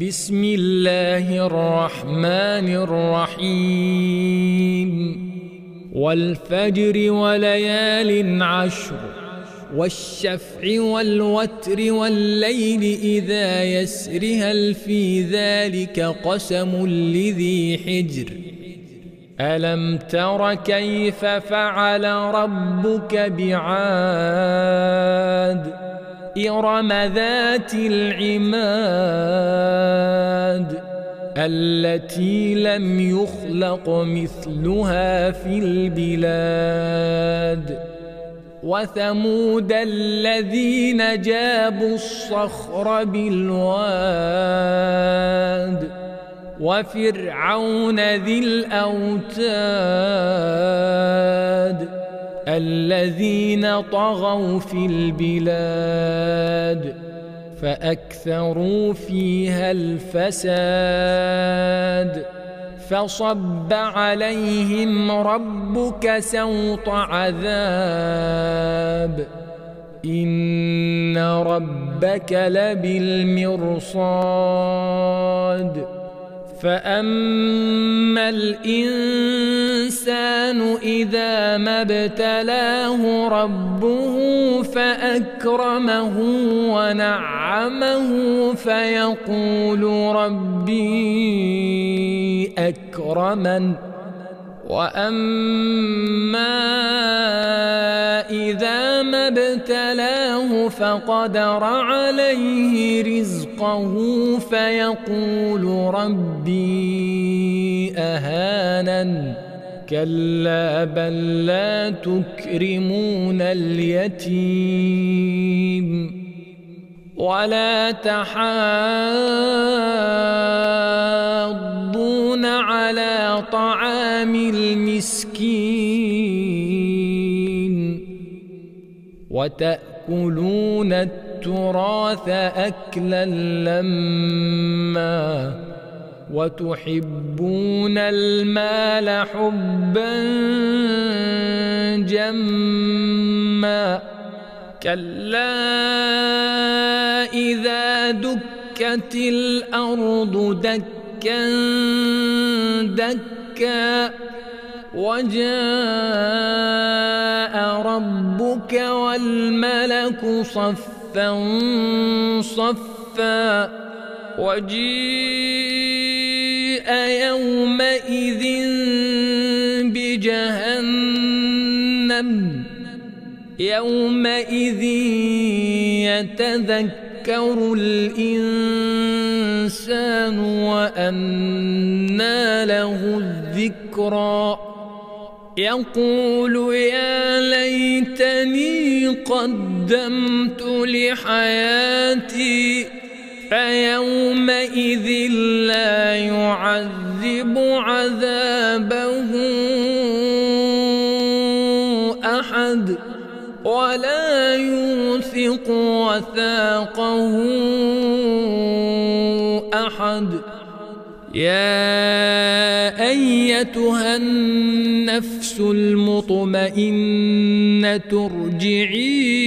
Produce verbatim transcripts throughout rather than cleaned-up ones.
بسم الله الرحمن الرحيم والفجر وليال عشر والشفع والوتر والليل إذا يسر هل في ذلك قسم لذي حجر ألم تر كيف فعل ربك بعاد إرم ذات العماد التي لم يخلق مثلها في البلاد وثمود الذين جابوا الصخر بالواد وفرعون ذي الأوتاد الذين طغوا في البلاد فأكثروا فيها الفساد فصب عليهم ربك سوط عذاب إن ربك لبالمرصاد فأما الإنسان إذا ما ابتلاه ربه فأكرمه ونعمه فيقول ربي أكرمن وأما إذا ما ابتلاه فقدر عليه رزقه فيقول ربي أهانن كلا بل لا تكرمون اليتيم ولا تحاضون على طعام المسكين وتأكلون التراث أكلا لما وتحبون المال حبا جما كلا إذا دكت الأرض دكا دكا وجاء ربك والملك صفا صفا وجيء يومئذ بجهنم يومئذ يتذكر الإنسان وأنى له الذكرى يقول يا ليتني قدمت لحياتي فيومئذ لا يعذب عذابه أحد ولا يوثق وثاقه أحد يا أيتها النفس المطمئنة ارجعي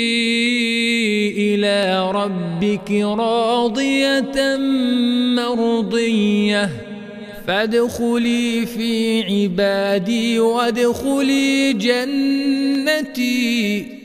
إلى ربك راضية مرضية فادخلي في عبادي وادخلي جنتي